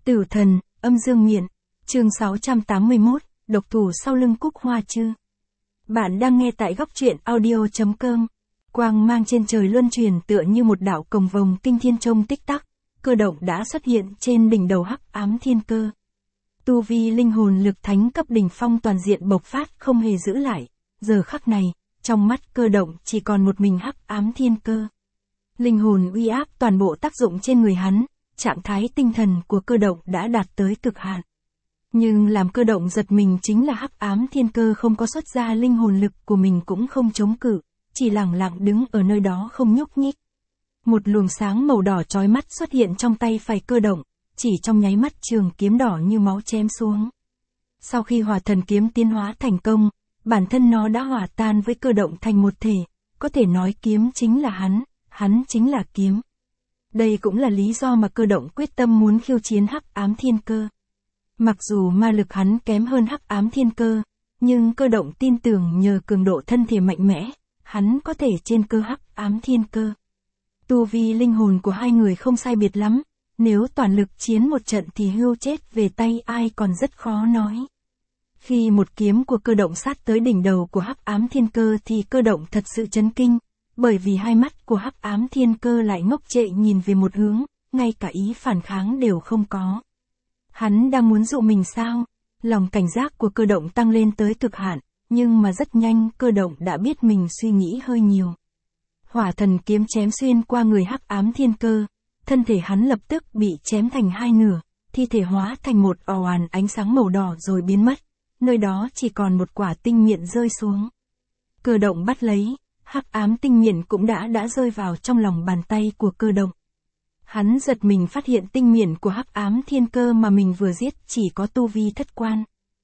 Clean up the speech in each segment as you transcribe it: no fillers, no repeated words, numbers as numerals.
Tử thần, âm dương miện, chương 681, độc thủ sau lưng Cúc Hoa Chư. Bạn đang nghe tại góc truyện audio.com. Quang mang trên trời luân truyền tựa như một đạo cầu vồng kinh thiên trong tích tắc, Cơ Động đã xuất hiện trên đỉnh đầu Hắc Ám Thiên Cơ. Tu vi linh hồn lực thánh cấp đỉnh phong toàn diện bộc phát không hề giữ lại, giờ khắc này, trong mắt Cơ Động chỉ còn một mình Hắc Ám Thiên Cơ. Linh hồn uy áp toàn bộ tác dụng trên người hắn, trạng thái tinh thần của Cơ Động đã đạt tới cực hạn. Nhưng làm Cơ Động giật mình chính là Hắc Ám Thiên Cơ không có xuất ra linh hồn lực của mình cũng không chống cự, chỉ lặng lặng đứng ở nơi đó không nhúc nhích. Một luồng sáng màu đỏ chói mắt xuất hiện trong tay phải Cơ Động, chỉ trong nháy mắt trường kiếm đỏ như máu chém xuống. Sau khi hỏa thần kiếm tiến hóa thành công, bản thân nó đã hòa tan với Cơ Động thành một thể, có thể nói kiếm chính là hắn chính là kiếm. Đây cũng là lý do mà Cơ Động quyết tâm muốn khiêu chiến Hắc Ám Thiên Cơ. Mặc dù ma lực hắn kém hơn Hắc Ám Thiên Cơ, nhưng Cơ Động tin tưởng nhờ cường độ thân thể mạnh mẽ, hắn có thể trên cơ Hắc Ám Thiên Cơ. Tu vi linh hồn của hai người không sai biệt lắm, nếu toàn lực chiến một trận thì hưu chết về tay ai còn rất khó nói. Khi một kiếm của Cơ Động sát tới đỉnh đầu của Hắc Ám Thiên Cơ thì Cơ Động thật sự chấn kinh, bởi vì hai mắt của Hắc Ám Thiên Cơ lại ngốc trệ nhìn về một hướng, ngay cả ý phản kháng đều không có. Hắn đang muốn dụ mình sao? Lòng cảnh giác của Cơ Động tăng lên tới cực hạn, nhưng mà rất nhanh Cơ Động đã biết mình suy nghĩ hơi nhiều. Hỏa thần kiếm chém xuyên qua người Hắc Ám Thiên Cơ, thân thể hắn lập tức bị chém thành hai nửa, thi thể hóa thành một ồ àn ánh sáng màu đỏ rồi biến mất, nơi đó chỉ còn một quả tinh miện rơi xuống. Cơ Động bắt lấy, Hắc Ám tinh miện cũng đã rơi vào trong lòng bàn tay của Cơ Động. Hắn giật mình phát hiện tinh miện của Hắc Ám Thiên Cơ mà mình vừa giết chỉ có tu vi thất quan.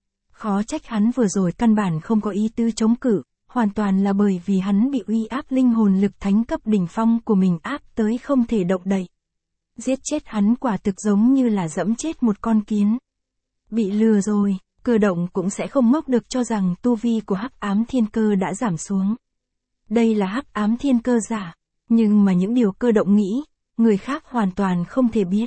Khó trách hắn vừa rồi căn bản không có ý tư chống cự, hoàn toàn là bởi vì hắn bị uy áp linh hồn lực thánh cấp đỉnh phong của mình áp tới không thể động đậy. Giết chết hắn quả thực giống như là dẫm chết một con kiến. Bị lừa rồi, Cơ Động cũng sẽ không ngốc được cho rằng tu vi của Hắc Ám Thiên Cơ đã giảm xuống. Đây là Hắc Ám Thiên Cơ giả, nhưng mà những điều Cơ Động nghĩ, người khác hoàn toàn không thể biết.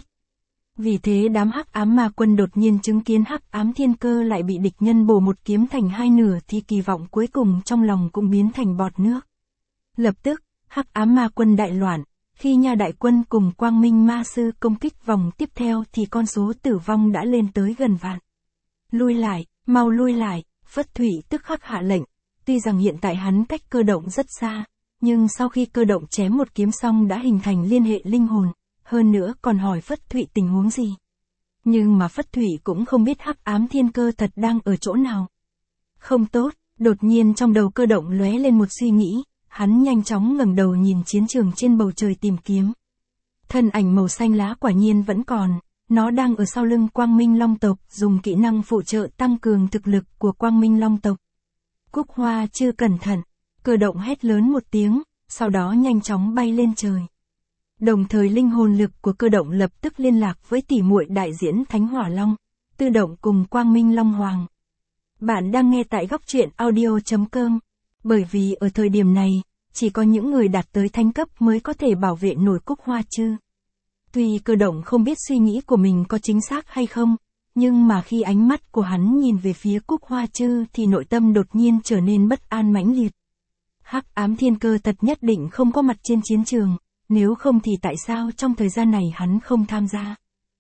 Vì thế đám Hắc Ám Ma Quân đột nhiên chứng kiến Hắc Ám Thiên Cơ lại bị địch nhân bổ một kiếm thành hai nửa thì kỳ vọng cuối cùng trong lòng cũng biến thành bọt nước. Lập tức, Hắc Ám Ma Quân đại loạn, khi Nha Đại Quân cùng Quang Minh Ma Sư công kích vòng tiếp theo thì con số tử vong đã lên tới gần vạn. Lui lại, mau lui lại, Phất Thụy tức khắc hạ lệnh. Tuy rằng hiện tại hắn cách Cơ Động rất xa, nhưng sau khi Cơ Động chém một kiếm xong đã hình thành liên hệ linh hồn, hơn nữa còn hỏi Phất Thụy tình huống gì. Nhưng mà Phất Thụy cũng không biết Hắc Ám Thiên Cơ thật đang ở chỗ nào. Không tốt, đột nhiên trong đầu Cơ Động lóe lên một suy nghĩ, hắn nhanh chóng ngẩng đầu nhìn chiến trường trên bầu trời tìm kiếm. Thân ảnh màu xanh lá quả nhiên vẫn còn, nó đang ở sau lưng Quang Minh Long tộc, dùng kỹ năng phụ trợ tăng cường thực lực của Quang Minh Long tộc. Cúc Hoa Chư cẩn thận, Cơ Động hét lớn một tiếng, sau đó nhanh chóng bay lên trời. Đồng thời linh hồn lực của Cơ Động lập tức liên lạc với tỷ muội đại diễn Thánh Hỏa Long, Tư Động cùng Quang Minh Long Hoàng. Bạn đang nghe tại góc truyện audio.com, bởi vì ở thời điểm này, chỉ có những người đạt tới thánh cấp mới có thể bảo vệ nổi Cúc Hoa Chư. Tuy Cơ Động không biết suy nghĩ của mình có chính xác hay không, nhưng mà khi ánh mắt của hắn nhìn về phía Cúc Hoa Chư thì nội tâm đột nhiên trở nên bất an mãnh liệt. Hắc Ám Thiên Cơ thật nhất định không có mặt trên chiến trường, nếu không thì tại sao trong thời gian này hắn không tham gia?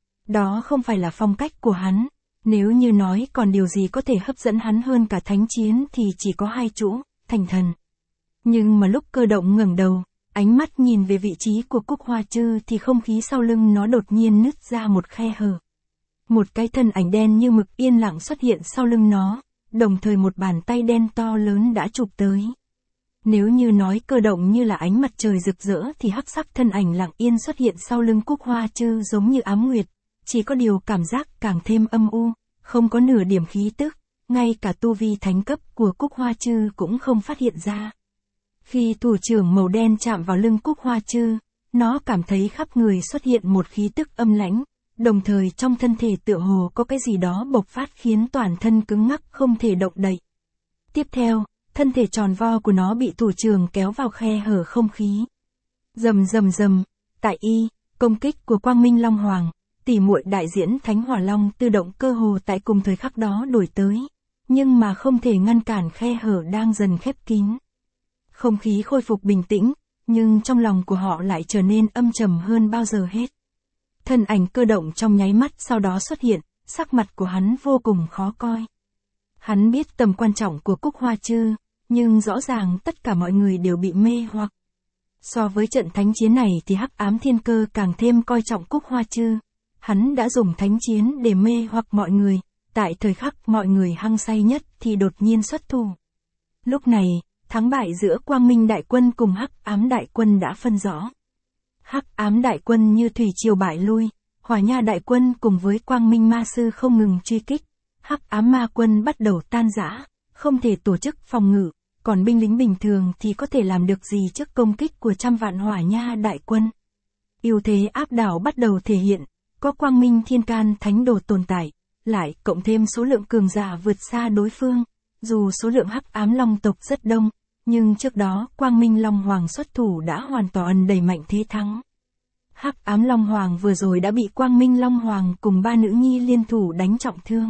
Đó không phải là phong cách của hắn, nếu như nói còn điều gì có thể hấp dẫn hắn hơn cả thánh chiến thì chỉ có hai chữ, thành thần. Nhưng mà lúc Cơ Động ngẩng đầu, ánh mắt nhìn về vị trí của Cúc Hoa Chư thì không khí sau lưng nó đột nhiên nứt ra một khe hở. Một cái thân ảnh đen như mực yên lặng xuất hiện sau lưng nó, đồng thời một bàn tay đen to lớn đã chụp tới. Nếu như nói Cơ Động như là ánh mặt trời rực rỡ thì hắc sắc thân ảnh lặng yên xuất hiện sau lưng Cúc Hoa Chư giống như ám nguyệt, chỉ có điều cảm giác càng thêm âm u, không có nửa điểm khí tức, ngay cả tu vi thánh cấp của Cúc Hoa Chư cũng không phát hiện ra. Khi thủ trưởng màu đen chạm vào lưng Cúc Hoa Chư, nó cảm thấy khắp người xuất hiện một khí tức âm lãnh, đồng thời trong thân thể tựa hồ có cái gì đó bộc phát khiến toàn thân cứng ngắc không thể động đậy. Tiếp theo, thân thể tròn vo của nó bị thủ trưởng kéo vào khe hở không khí. Rầm rầm rầm, tại công kích của Quang Minh Long Hoàng, tỷ muội đại diễn Thánh Hỏa Long tự động cơ hồ tại cùng thời khắc đó đuổi tới, nhưng mà không thể ngăn cản khe hở đang dần khép kín. Không khí khôi phục bình tĩnh, nhưng trong lòng của họ lại trở nên âm trầm hơn bao giờ hết. Thân ảnh Cơ Động trong nháy mắt sau đó xuất hiện, sắc mặt của hắn vô cùng khó coi. Hắn biết tầm quan trọng của Cúc Hoa Trư, nhưng rõ ràng tất cả mọi người đều bị mê hoặc. So với trận thánh chiến này thì Hắc Ám Thiên Cơ càng thêm coi trọng Cúc Hoa Trư. Hắn đã dùng thánh chiến để mê hoặc mọi người, tại thời khắc mọi người hăng say nhất thì đột nhiên xuất thủ. Lúc này, thắng bại giữa Quang Minh Đại Quân cùng Hắc Ám Đại Quân đã phân rõ. Hắc Ám Đại Quân như thủy triều bại lui, Hỏa Nha Đại Quân cùng với Quang Minh Ma Sư không ngừng truy kích. Hắc Ám Ma Quân bắt đầu tan rã, không thể tổ chức phòng ngự, còn binh lính bình thường thì có thể làm được gì trước công kích của trăm vạn Hỏa Nha Đại Quân. Ưu thế áp đảo bắt đầu thể hiện, có Quang Minh Thiên Can Thánh Đồ tồn tại, lại cộng thêm số lượng cường giả vượt xa đối phương. Dù số lượng Hắc Ám Long tộc rất đông, nhưng trước đó Quang Minh Long Hoàng xuất thủ đã hoàn toàn đẩy mạnh thế thắng. Hắc Ám Long Hoàng vừa rồi đã bị Quang Minh Long Hoàng cùng 3 nữ nhi liên thủ đánh trọng thương.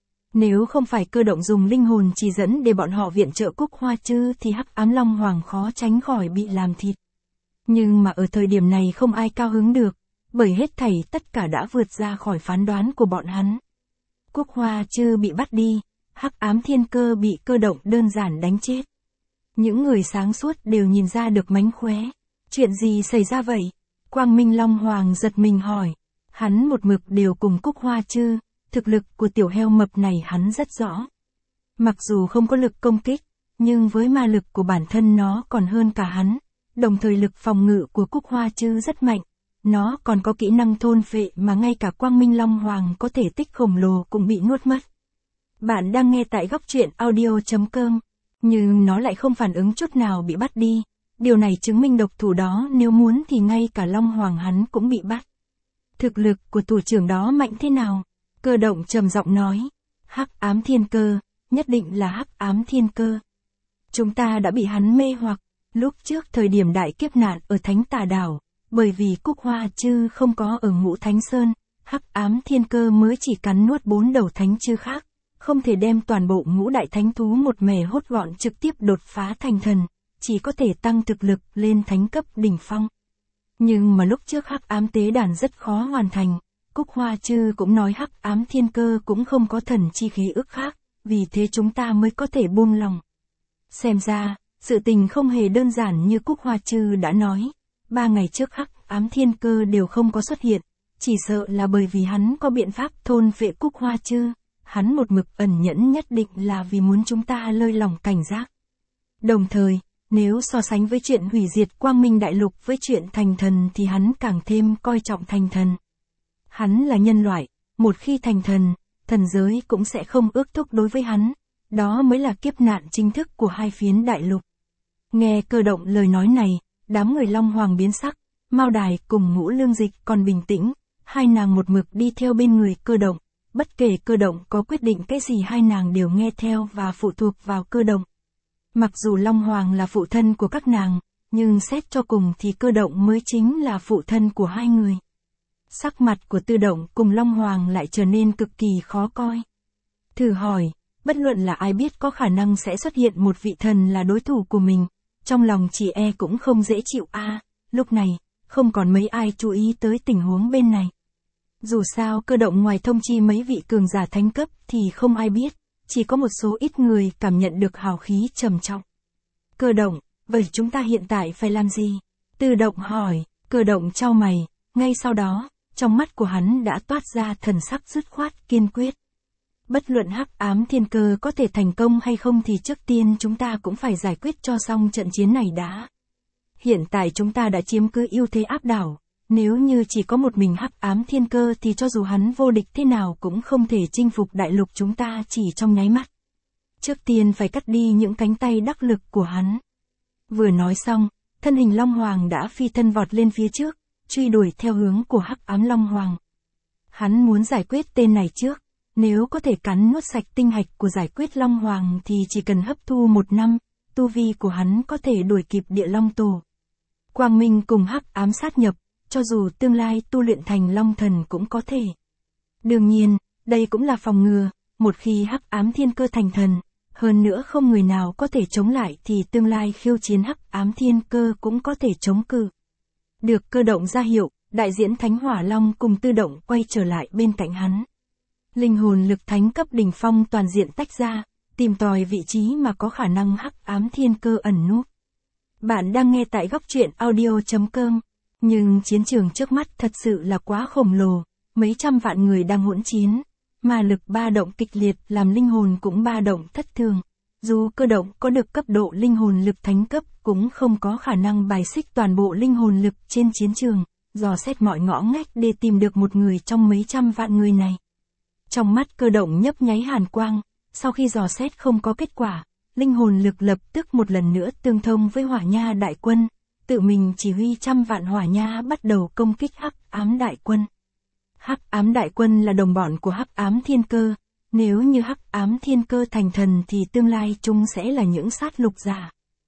Nếu không phải Cơ Động dùng linh hồn chỉ dẫn để bọn họ viện trợ Cúc Hoa Trư thì Hắc Ám Long Hoàng khó tránh khỏi bị làm thịt. Nhưng mà ở thời điểm này không ai cao hứng được, bởi hết thảy tất cả đã vượt ra khỏi phán đoán của bọn hắn. Cúc Hoa Trư bị bắt đi, Hắc Ám Thiên Cơ bị Cơ Động đơn giản đánh chết. Những người sáng suốt đều nhìn ra được mánh khóe. Chuyện gì xảy ra vậy? Quang Minh Long Hoàng giật mình hỏi. Hắn một mực đều cùng Cúc Hoa Trư, thực lực của tiểu heo mập này hắn rất rõ. Mặc dù không có lực công kích, nhưng với ma lực của bản thân nó còn hơn cả hắn, đồng thời lực phòng ngự của Cúc Hoa Trư rất mạnh. Nó còn có kỹ năng thôn phệ mà ngay cả Quang Minh Long Hoàng có thể tích khổng lồ cũng bị nuốt mất. Bạn đang nghe tại góc truyện audio.com, nhưng nó lại không phản ứng chút nào bị bắt đi. Điều này chứng minh độc thủ đó nếu muốn thì ngay cả Long Hoàng hắn cũng bị bắt. Thực lực của thủ trưởng đó mạnh thế nào? Cơ Động trầm giọng nói. Hắc Ám Thiên Cơ, nhất định là Hắc Ám Thiên Cơ. Chúng ta đã bị hắn mê hoặc, lúc trước thời điểm đại kiếp nạn ở Thánh Tà Đảo, bởi vì Cúc Hoa Trư không có ở Ngũ Thánh Sơn, Hắc Ám Thiên Cơ mới chỉ cắn nuốt 4 đầu thánh chư khác, không thể đem toàn bộ ngũ đại thánh thú một mẻ hốt gọn trực tiếp đột phá thành thần, chỉ có thể tăng thực lực lên thánh cấp đỉnh phong. Nhưng mà lúc trước Hắc Ám Tế Đàn rất khó hoàn thành, Cúc Hoa Trư cũng nói Hắc Ám Thiên Cơ cũng không có thần chi khí ức khác, vì thế chúng ta mới có thể buông lòng. Xem ra, sự tình không hề đơn giản như Cúc Hoa Trư đã nói. 3 ngày trước Hắc Ám Thiên Cơ đều không có xuất hiện, chỉ sợ là bởi vì hắn có biện pháp thôn phệ Cúc Hoa Trư. Hắn một mực ẩn nhẫn nhất định là vì muốn chúng ta lơi lỏng cảnh giác. Đồng thời, nếu so sánh với chuyện hủy diệt Quang Minh Đại Lục với chuyện thành thần thì hắn càng thêm coi trọng thành thần. Hắn là nhân loại, một khi thành thần, thần giới cũng sẽ không ước thúc đối với hắn. Đó mới là kiếp nạn chính thức của hai phiến đại lục. Nghe Cơ Động lời nói này, đám người Long Hoàng biến sắc, Mao Đài cùng Ngũ Lương Dịch còn bình tĩnh, hai nàng một mực đi theo bên người Cơ Động. Bất kể Cơ Động có quyết định cái gì hai nàng đều nghe theo và phụ thuộc vào Cơ Động. Mặc dù Long Hoàng là phụ thân của các nàng, nhưng xét cho cùng thì Cơ Động mới chính là phụ thân của hai người. Sắc mặt của Tư Động cùng Long Hoàng lại trở nên cực kỳ khó coi. Thử hỏi, bất luận là ai biết có khả năng sẽ xuất hiện một vị thần là đối thủ của mình, trong lòng chỉ e cũng không dễ chịu lúc này, không còn mấy ai chú ý tới tình huống bên này. Dù sao Cơ Động ngoài thông chi mấy vị cường giả thánh cấp thì không ai biết, chỉ có một số ít người cảm nhận được hào khí trầm trọng. Cơ Động, vậy chúng ta hiện tại phải làm gì? Tư Động hỏi. Cơ Động chau mày, ngay sau đó, trong mắt của hắn đã toát ra thần sắc dứt khoát kiên quyết. Bất luận Hắc Ám Thiên Cơ có thể thành công hay không thì trước tiên chúng ta cũng phải giải quyết cho xong trận chiến này đã. Hiện tại chúng ta đã chiếm cứ ưu thế áp đảo. Nếu như chỉ có một mình Hắc Ám Thiên Cơ thì cho dù hắn vô địch thế nào cũng không thể chinh phục đại lục chúng ta chỉ trong nháy mắt. Trước tiên phải cắt đi những cánh tay đắc lực của hắn. Vừa nói xong, thân hình Long Hoàng đã phi thân vọt lên phía trước, truy đuổi theo hướng của Hắc Ám Long Hoàng. Hắn muốn giải quyết tên này trước, nếu có thể cắn nuốt sạch tinh hạch của giải quyết Long Hoàng thì chỉ cần hấp thu 1 năm, tu vi của hắn có thể đuổi kịp Địa Long Tổ. Quang Minh cùng Hắc Ám sát nhập, cho dù tương lai tu luyện thành long thần cũng có thể. Đương nhiên, đây cũng là phòng ngừa, một khi hắc ám thiên cơ thành thần, hơn nữa không người nào có thể chống lại thì tương lai khiêu chiến hắc ám thiên cơ cũng có thể chống cự. Được Cơ Động ra hiệu, đại diễn Thánh Hỏa Long cùng Tư Động quay trở lại bên cạnh hắn. Linh hồn lực thánh cấp đỉnh phong toàn diện tách ra, tìm tòi vị trí mà có khả năng hắc ám thiên cơ ẩn núp. Bạn đang nghe tại góc truyện audio.com, nhưng chiến trường trước mắt thật sự là quá khổng lồ, mấy trăm vạn người đang hỗn chiến, mà lực ba động kịch liệt làm linh hồn cũng ba động thất thường. Dù Cơ Động có được cấp độ linh hồn lực thánh cấp cũng không có khả năng bài xích toàn bộ linh hồn lực trên chiến trường, dò xét mọi ngõ ngách để tìm được một người trong mấy trăm vạn người này. Trong mắt Cơ Động nhấp nháy hàn quang, sau khi dò xét không có kết quả, linh hồn lực lập tức một lần nữa tương thông với Hỏa Nha đại quân, tự mình chỉ huy trăm vạn Hỏa Nha bắt đầu công kích hắc ám đại quân. Hắc ám đại quân là đồng bọn của hắc ám thiên cơ, nếu như hắc ám thiên cơ thành thần thì tương lai chúng sẽ là những sát lục giả.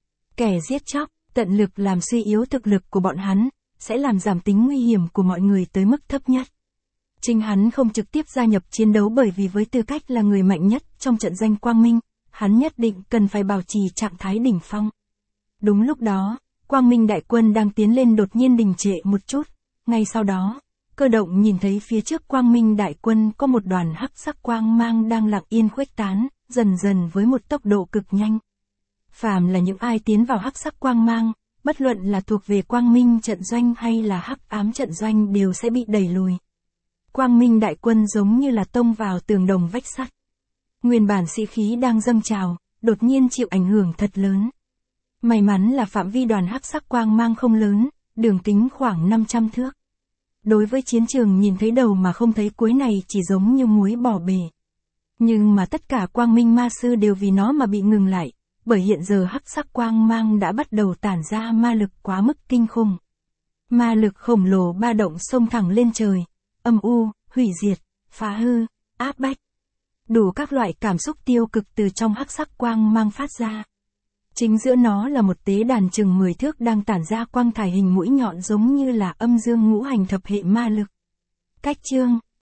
Kẻ giết chóc, tận lực làm suy yếu thực lực của bọn hắn, sẽ làm giảm tính nguy hiểm của mọi người tới mức thấp nhất. Chính hắn không trực tiếp gia nhập chiến đấu bởi vì với tư cách là người mạnh nhất trong trận danh Quang Minh, hắn nhất định cần phải bảo trì trạng thái đỉnh phong. Đúng lúc đó, Quang Minh đại quân đang tiến lên đột nhiên đình trệ một chút, ngay sau đó, Cơ Động nhìn thấy phía trước Quang Minh đại quân có một đoàn hắc sắc quang mang đang lặng yên khuếch tán, dần dần với một tốc độ cực nhanh. Phàm là những ai tiến vào hắc sắc quang mang, bất luận là thuộc về Quang Minh trận doanh hay là hắc ám trận doanh đều sẽ bị đẩy lùi. Quang Minh đại quân giống như là tông vào tường đồng vách sắt. Nguyên bản sĩ khí đang dâng trào, đột nhiên chịu ảnh hưởng thật lớn. May mắn là phạm vi đoàn hắc sắc quang mang không lớn, đường kính khoảng 500 thước. Đối với chiến trường nhìn thấy đầu mà không thấy cuối này chỉ giống như muối bỏ bể. Nhưng mà tất cả Quang Minh ma sư đều vì nó mà bị ngừng lại, bởi hiện giờ hắc sắc quang mang đã bắt đầu tản ra ma lực quá mức kinh khủng. Ma lực khổng lồ ba động xông thẳng lên trời, âm u, hủy diệt, phá hư, áp bách. Đủ các loại cảm xúc tiêu cực từ trong hắc sắc quang mang phát ra. Chính giữa nó là một tế đàn chừng 10 thước đang tản ra quang thải hình mũi nhọn giống như là âm dương ngũ hành thập hệ ma lực. Cách chương